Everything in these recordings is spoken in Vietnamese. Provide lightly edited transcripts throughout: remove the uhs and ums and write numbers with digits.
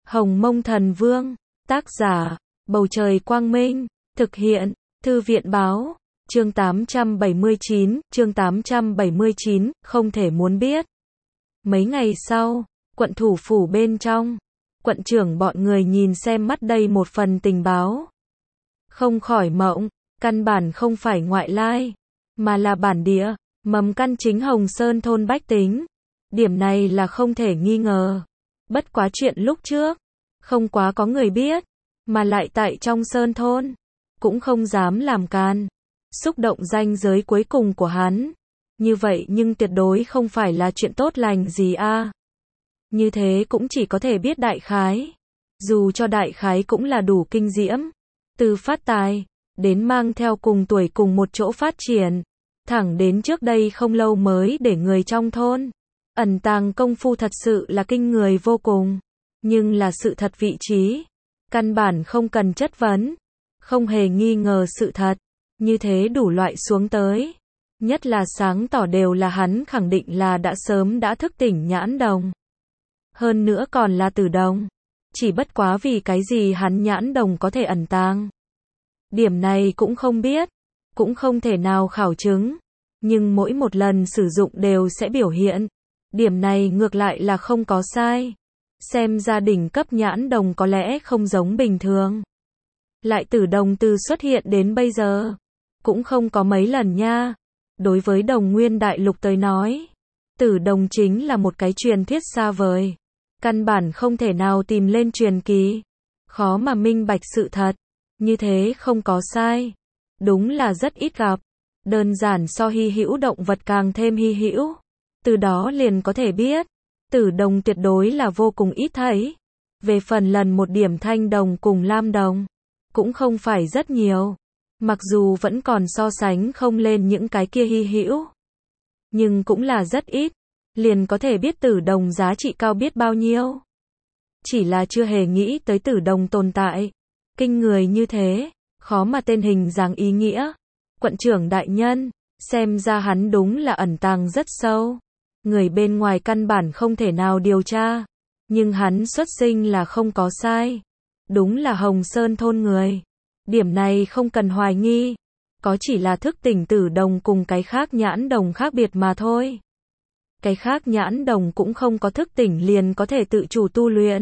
Hồng Mông Thần Vương, tác giả, Bầu Trời Quang Minh, thực hiện, Thư viện Báo, chương 879, không thể muốn biết. Mấy ngày sau, quận thủ phủ bên trong, quận trưởng bọn người nhìn xem mắt đây một phần tình báo. Không khỏi mộng, căn bản không phải ngoại lai, mà là bản địa, mầm căn chính Hồng Sơn thôn bách tính. Điểm này là không thể nghi ngờ. Bất quá chuyện lúc trước, không quá có người biết, mà lại tại trong Sơn thôn, cũng không dám làm can. Xúc động ranh giới cuối cùng của hắn. Như vậy nhưng tuyệt đối không phải là chuyện tốt lành gì a. Như thế cũng chỉ có thể biết đại khái. Dù cho đại khái cũng là đủ kinh diễm. Từ phát tài, đến mang theo cùng tuổi cùng một chỗ phát triển. Thẳng đến trước đây không lâu mới để người trong thôn. Ẩn tàng công phu thật sự là kinh người vô cùng. Nhưng là sự thật vị trí. Căn bản không cần chất vấn. Không hề nghi ngờ sự thật. Như thế đủ loại xuống tới. Nhất là sáng tỏ đều là hắn khẳng định là đã sớm đã thức tỉnh nhãn đồng. Hơn nữa còn là tử đồng. Chỉ bất quá vì cái gì hắn nhãn đồng có thể ẩn tàng. Điểm này cũng không biết. Cũng không thể nào khảo chứng. Nhưng mỗi một lần sử dụng đều sẽ biểu hiện. Điểm này ngược lại là không có sai. Xem gia đình cấp nhãn đồng có lẽ không giống bình thường. Lại tử đồng từ xuất hiện đến bây giờ. Cũng không có mấy lần nha. Đối với Đồng Nguyên Đại Lục tới nói. Tử đồng chính là một cái truyền thuyết xa vời. Căn bản không thể nào tìm lên truyền kỳ. Khó mà minh bạch sự thật. Như thế không có sai. Đúng là rất ít gặp. Đơn giản so hy hữu động vật càng thêm hy hữu. Từ đó liền có thể biết. Tử đồng tuyệt đối là vô cùng ít thấy. Về phần lần một điểm thanh đồng cùng lam đồng. Cũng không phải rất nhiều. Mặc dù vẫn còn so sánh không lên những cái kia hy hữu. Nhưng cũng là rất ít. Liền có thể biết tử đồng giá trị cao biết bao nhiêu. Chỉ là chưa hề nghĩ tới tử đồng tồn tại. Kinh người như thế. Khó mà tên hình dáng ý nghĩa. Quận trưởng đại nhân. Xem ra hắn đúng là ẩn tàng rất sâu. Người bên ngoài căn bản không thể nào điều tra. Nhưng hắn xuất sinh là không có sai. Đúng là Hồng Sơn thôn người. Điểm này không cần hoài nghi. Có chỉ là thức tỉnh tử đồng cùng cái khác nhãn đồng khác biệt mà thôi. Cái khác nhãn đồng cũng không có thức tỉnh liền có thể tự chủ tu luyện.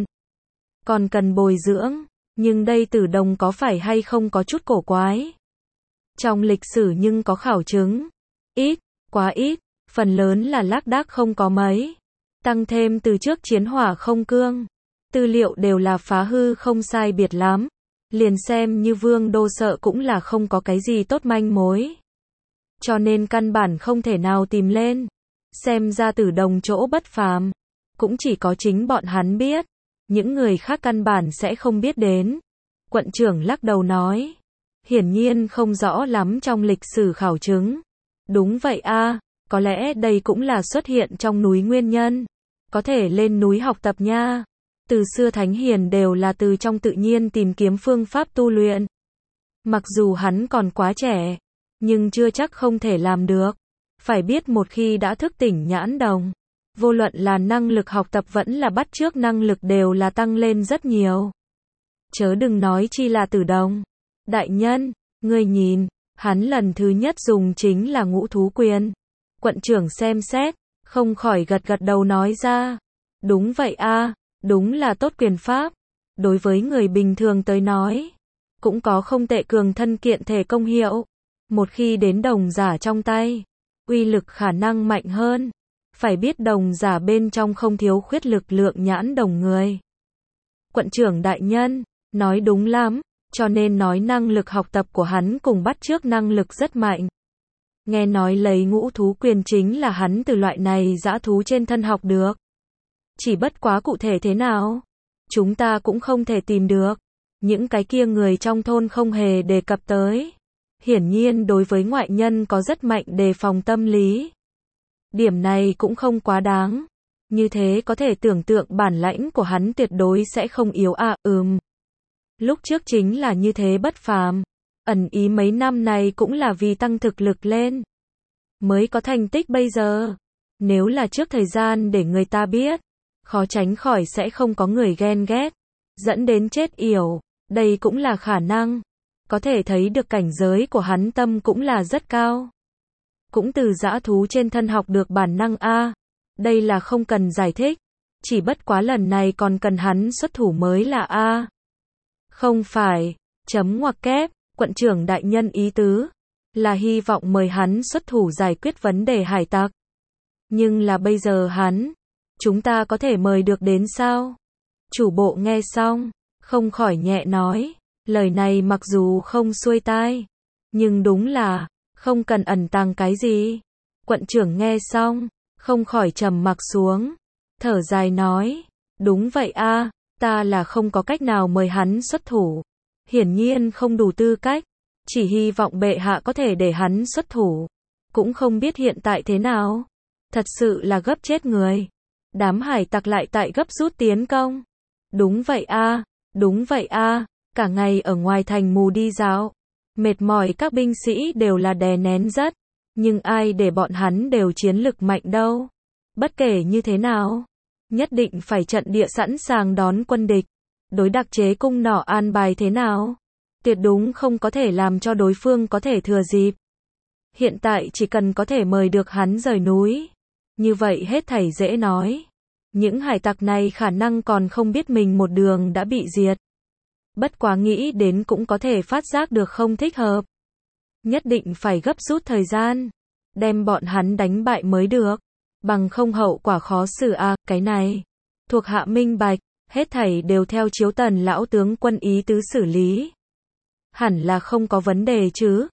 Còn cần bồi dưỡng. Nhưng đây tử đồng có phải hay không có chút cổ quái. Trong lịch sử nhưng có khảo chứng. Ít, quá ít. Phần lớn là lác đác không có mấy. Tăng thêm từ trước chiến hỏa không cương. Tư liệu đều là phá hư không sai biệt lắm. Liền xem như Vương Đô sợ cũng là không có cái gì tốt manh mối. Cho nên căn bản không thể nào tìm lên. Xem ra tử đồng chỗ bất phàm. Cũng chỉ có chính bọn hắn biết. Những người khác căn bản sẽ không biết đến. Quận trưởng lắc đầu nói. Hiển nhiên không rõ lắm trong lịch sử khảo chứng. Đúng vậy a. Có lẽ đây cũng là xuất hiện trong núi nguyên nhân. Có thể lên núi học tập nha. Từ xưa thánh hiền đều là từ trong tự nhiên tìm kiếm phương pháp tu luyện. Mặc dù hắn còn quá trẻ, nhưng chưa chắc không thể làm được. Phải biết một khi đã thức tỉnh nhãn đồng, vô luận là năng lực học tập vẫn là bắt chước năng lực đều là tăng lên rất nhiều. Chớ đừng nói chi là tử đồng. Đại nhân, ngươi nhìn, hắn lần thứ nhất dùng chính là ngũ thú quyền. Quận trưởng xem xét, không khỏi gật gật đầu nói ra. Đúng vậy a, đúng là tốt quyền pháp. Đối với người bình thường tới nói, cũng có không tệ cường thân kiện thể công hiệu. Một khi đến đồng giả trong tay, uy lực khả năng mạnh hơn. Phải biết đồng giả bên trong không thiếu khuyết lực lượng nhãn đồng người. Quận trưởng đại nhân, nói đúng lắm, cho nên nói năng lực học tập của hắn cùng bắt chước năng lực rất mạnh. Nghe nói lấy ngũ thú quyền chính là hắn từ loại này dã thú trên thân học được. Chỉ bất quá cụ thể thế nào, chúng ta cũng không thể tìm được. Những cái kia người trong thôn không hề đề cập tới. Hiển nhiên đối với ngoại nhân có rất mạnh đề phòng tâm lý. Điểm này cũng không quá đáng. Như thế có thể tưởng tượng bản lãnh của hắn tuyệt đối sẽ không yếu à. Lúc trước chính là như thế bất phàm. Ẩn ý mấy năm này cũng là vì tăng thực lực lên. Mới có thành tích bây giờ. Nếu là trước thời gian để người ta biết, khó tránh khỏi sẽ không có người ghen ghét. dẫn đến chết yểu, đây cũng là khả năng. Có thể thấy được cảnh giới của hắn tâm cũng là rất cao. Cũng từ dã thú trên thân học được bản năng a. Đây là không cần giải thích, chỉ bất quá lần này còn cần hắn xuất thủ mới là a. Không phải, chấm ngoặc kép, quận trưởng đại nhân ý tứ là hy vọng mời hắn xuất thủ giải quyết vấn đề hải tặc. Nhưng là bây giờ chúng ta có thể mời được đến sao? Chủ bộ nghe xong, không khỏi nhẹ nói, lời này mặc dù không xuôi tai, nhưng đúng là không cần ẩn tàng cái gì. Quận trưởng nghe xong, không khỏi trầm mặc xuống, thở dài nói, đúng vậy a, ta là không có cách nào mời hắn xuất thủ, hiển nhiên không đủ tư cách, chỉ hy vọng bệ hạ có thể để hắn xuất thủ, cũng không biết hiện tại thế nào, thật sự là gấp chết người. Đám hải tặc lại tại gấp rút tiến công. Đúng vậy a, đúng vậy a, cả ngày ở ngoài thành mù đi dạo, mệt mỏi các binh sĩ đều là đè nén rất, nhưng ai để bọn hắn đều chiến lực mạnh đâu. Bất kể như thế nào, nhất định phải trận địa sẵn sàng đón quân địch. Đối đặc chế cung nỏ an bài thế nào, tuyệt đúng không có thể làm cho đối phương có thể thừa dịp. Hiện tại chỉ cần có thể mời được hắn rời núi, như vậy hết thảy dễ nói. Những hải tặc này khả năng còn không biết mình một đường đã bị diệt. Bất quá nghĩ đến cũng có thể phát giác được không thích hợp. Nhất định phải gấp rút thời gian, đem bọn hắn đánh bại mới được. Bằng không hậu quả khó xử a, cái này. Thuộc hạ minh bạch, hết thảy đều theo chiếu Tần lão tướng quân ý tứ xử lý. Hẳn là không có vấn đề chứ.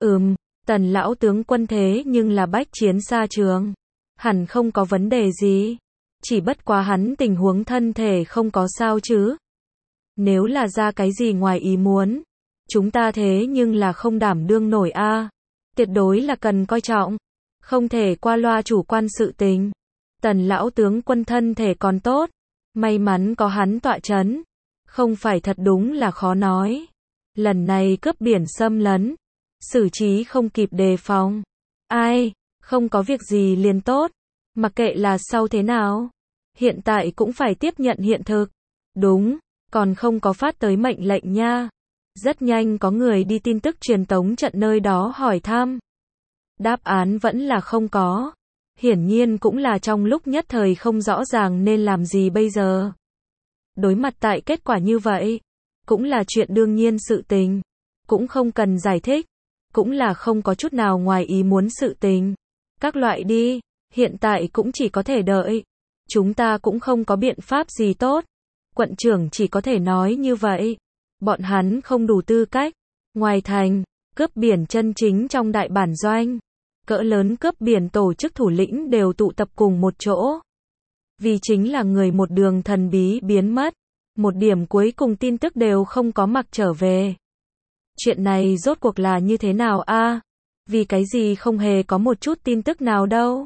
Tần lão tướng quân thế nhưng là bách chiến xa trường. Hẳn không có vấn đề gì. Chỉ bất quá hắn tình huống thân thể không có sao chứ. Nếu là ra cái gì ngoài ý muốn, chúng ta thế nhưng là không đảm đương nổi a. Tuyệt đối là cần coi trọng, không thể qua loa chủ quan sự tình. Tần lão tướng quân thân thể còn tốt, may mắn có hắn tọa chấn, không phải thật đúng là khó nói. Lần này cướp biển xâm lấn, xử trí không kịp đề phòng. Ai, không có việc gì liền tốt, mặc kệ là sau thế nào, hiện tại cũng phải tiếp nhận hiện thực. Đúng, còn không có phát tới mệnh lệnh nha. Rất nhanh có người đi tin tức truyền tống trận nơi đó hỏi thăm. Đáp án vẫn là không có. Hiển nhiên cũng là trong lúc nhất thời không rõ ràng nên làm gì bây giờ. Đối mặt tại kết quả như vậy, cũng là chuyện đương nhiên sự tình, cũng không cần giải thích, cũng là không có chút nào ngoài ý muốn sự tình. Các loại đi, hiện tại cũng chỉ có thể đợi. Chúng ta cũng không có biện pháp gì tốt. Quận trưởng chỉ có thể nói như vậy. Bọn hắn không đủ tư cách. Ngoài thành, cướp biển chân chính trong đại bản doanh, cỡ lớn cướp biển tổ chức thủ lĩnh đều tụ tập cùng một chỗ. Vì chính là người một đường thần bí biến mất. Một điểm cuối cùng tin tức đều không có mặc trở về. Chuyện này rốt cuộc là như thế nào a? Vì cái gì không hề có một chút tin tức nào đâu.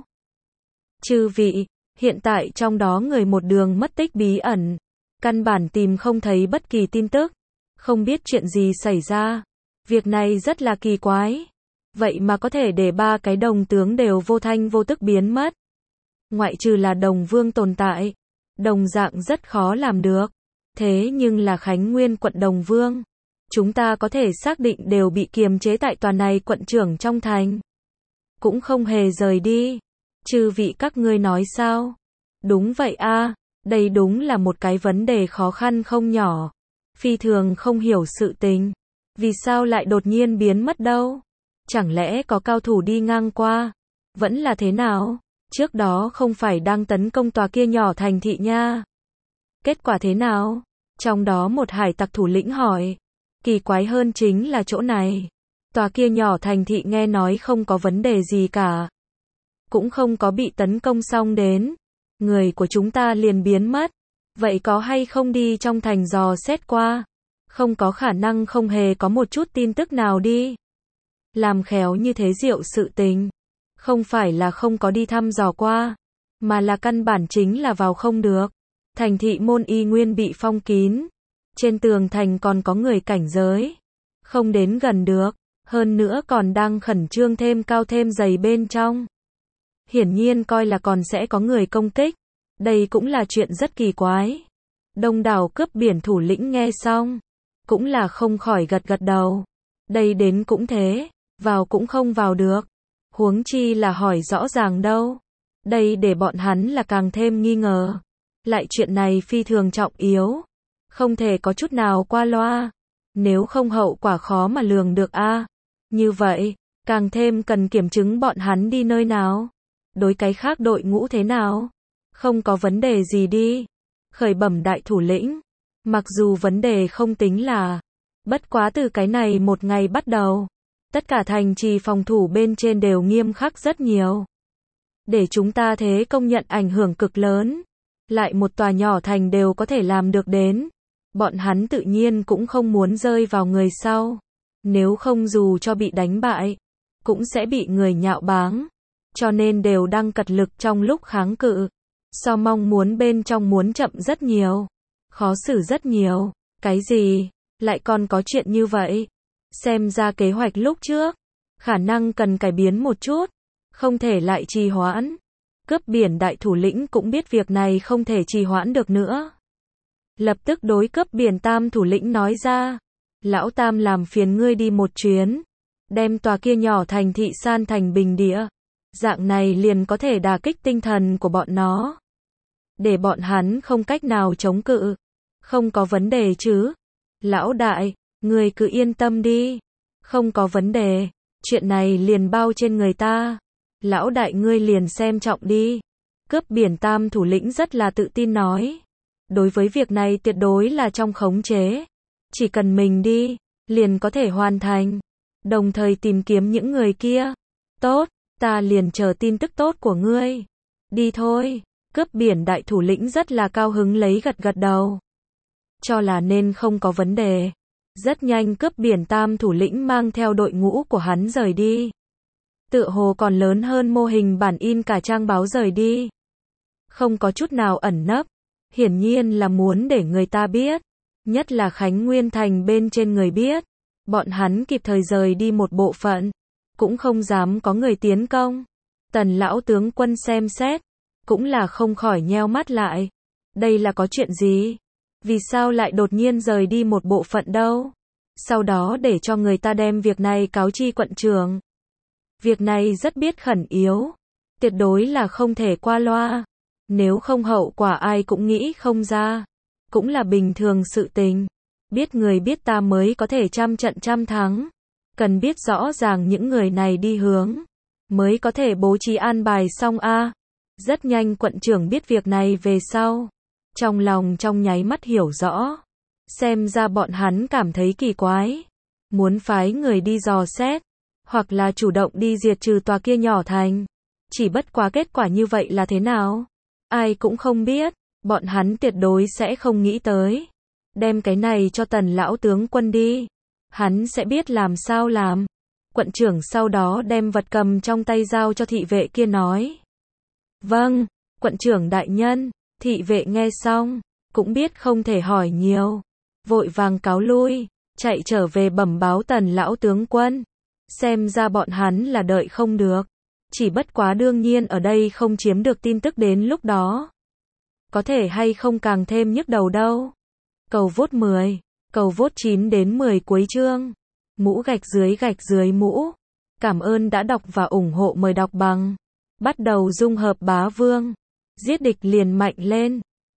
Chư vị, hiện tại trong đó người một đường mất tích bí ẩn. Căn bản tìm không thấy bất kỳ tin tức. Không biết chuyện gì xảy ra. Việc này rất là kỳ quái. Vậy mà có thể để 3 cái đồng tướng đều vô thanh vô tức biến mất. Ngoại trừ là Đồng Vương tồn tại, đồng dạng rất khó làm được. Thế nhưng là Khánh Nguyên quận Đồng Vương, chúng ta có thể xác định đều bị kiềm chế tại tòa này quận trưởng trong thành. Cũng không hề rời đi. Chư vị các ngươi nói sao? Đúng vậy a, đây đúng là một cái vấn đề khó khăn không nhỏ. Phi thường không hiểu sự tình. Vì sao lại đột nhiên biến mất đâu? Chẳng lẽ có cao thủ đi ngang qua? Vẫn là thế nào? Trước đó không phải đang tấn công tòa kia nhỏ thành thị nha. Kết quả thế nào? Trong đó một hải tặc thủ lĩnh hỏi. Kỳ quái hơn chính là chỗ này. Tòa kia nhỏ thành thị nghe nói không có vấn đề gì cả. Cũng không có bị tấn công xong đến. Người của chúng ta liền biến mất. Vậy có hay không đi trong thành dò xét qua? Không có khả năng không hề có một chút tin tức nào đi. Làm khéo như thế diệu sự tình. Không phải là không có đi thăm dò qua, mà là căn bản chính là vào không được. Thành thị môn y nguyên bị phong kín. Trên tường thành còn có người cảnh giới. Không đến gần được. Hơn nữa còn đang khẩn trương thêm cao thêm dày bên trong. Hiển nhiên coi là còn sẽ có người công kích. Đây cũng là chuyện rất kỳ quái. Đông đảo cướp biển thủ lĩnh nghe xong, cũng là không khỏi gật gật đầu. Đây đến cũng thế, vào cũng không vào được. Huống chi là hỏi rõ ràng đâu. Đây để bọn hắn là càng thêm nghi ngờ. Lại chuyện này phi thường trọng yếu. Không thể có chút nào qua loa. Nếu không hậu quả khó mà lường được a. Như vậy, càng thêm cần kiểm chứng bọn hắn đi nơi nào. Đối cái khác đội ngũ thế nào. Không có vấn đề gì đi. Khởi bẩm đại thủ lĩnh. Mặc dù vấn đề không tính là. Bất quá từ cái này một ngày bắt đầu. Tất cả thành trì phòng thủ bên trên đều nghiêm khắc rất nhiều. Để chúng ta thế công nhận ảnh hưởng cực lớn. Lại một tòa nhỏ thành đều có thể làm được đến. Bọn hắn tự nhiên cũng không muốn rơi vào người sau. Nếu không dù cho bị đánh bại, cũng sẽ bị người nhạo báng. Cho nên đều đang cật lực trong lúc kháng cự. So mong muốn bên trong muốn chậm rất nhiều. Khó xử rất nhiều. Cái gì? Lại còn có chuyện như vậy? Xem ra kế hoạch lúc trước, khả năng cần cải biến một chút. Không thể lại trì hoãn. Cướp biển đại thủ lĩnh cũng biết việc này không thể trì hoãn được nữa. Lập tức đối cướp biển tam thủ lĩnh nói ra. Lão tam làm phiền ngươi đi một chuyến. Đem tòa kia nhỏ thành thị san thành bình địa. Dạng này liền có thể đả kích tinh thần của bọn nó. Để bọn hắn không cách nào chống cự. Không có vấn đề chứ. Lão đại, ngươi cứ yên tâm đi. Không có vấn đề. Chuyện này liền bao trên người ta. Lão đại ngươi liền xem trọng đi. Cướp biển tam thủ lĩnh rất là tự tin nói. Đối với việc này tuyệt đối là trong khống chế. Chỉ cần mình đi, liền có thể hoàn thành. Đồng thời tìm kiếm những người kia. Tốt, ta liền chờ tin tức tốt của ngươi. Đi thôi. Cướp biển đại thủ lĩnh rất là cao hứng lấy gật gật đầu. Cho là nên không có vấn đề. Rất nhanh cướp biển tam thủ lĩnh mang theo đội ngũ của hắn rời đi. Tựa hồ còn lớn hơn mô hình bản in cả trang báo rời đi. Không có chút nào ẩn nấp. Hiển nhiên là muốn để người ta biết. Nhất là Khánh Nguyên Thành bên trên người biết. Bọn hắn kịp thời rời đi một bộ phận. Cũng không dám có người tiến công. Tần lão tướng quân xem xét. Cũng là không khỏi nheo mắt lại. Đây là có chuyện gì? Vì sao lại đột nhiên rời đi một bộ phận đâu? Sau đó để cho người ta đem việc này cáo chi quận trưởng. Việc này rất biết khẩn yếu. Tuyệt đối là không thể qua loa. Nếu không hậu quả ai cũng nghĩ không ra. Cũng là bình thường sự tình. Biết người biết ta mới có thể trăm trận trăm thắng. Cần biết rõ ràng những người này đi hướng. Mới có thể bố trí an bài xong a. Rất nhanh quận trưởng biết việc này về sau. Trong lòng trong nháy mắt hiểu rõ. Xem ra bọn hắn cảm thấy kỳ quái. Muốn phái người đi dò xét. Hoặc là chủ động đi diệt trừ tòa kia nhỏ thành. Chỉ bất quá kết quả như vậy là thế nào? Ai cũng không biết. Bọn hắn tuyệt đối sẽ không nghĩ tới. Đem cái này cho tần lão tướng quân đi. Hắn sẽ biết làm sao làm. Quận trưởng sau đó đem vật cầm trong tay giao cho thị vệ kia nói. Vâng, quận trưởng đại nhân. Thị vệ nghe xong, cũng biết không thể hỏi nhiều. Vội vàng cáo lui, chạy trở về bẩm báo tần lão tướng quân. Xem ra bọn hắn là đợi không được. Chỉ bất quá đương nhiên ở đây không chiếm được tin tức đến lúc đó. Có thể hay không càng thêm nhức đầu đâu. Cầu vote 10, cầu vote 9 đến 10 cuối chương. Mũ gạch dưới mũ. Cảm ơn đã đọc và ủng hộ, mời đọc bằng. Bắt đầu dung hợp bá vương. Giết địch liền mạnh lên.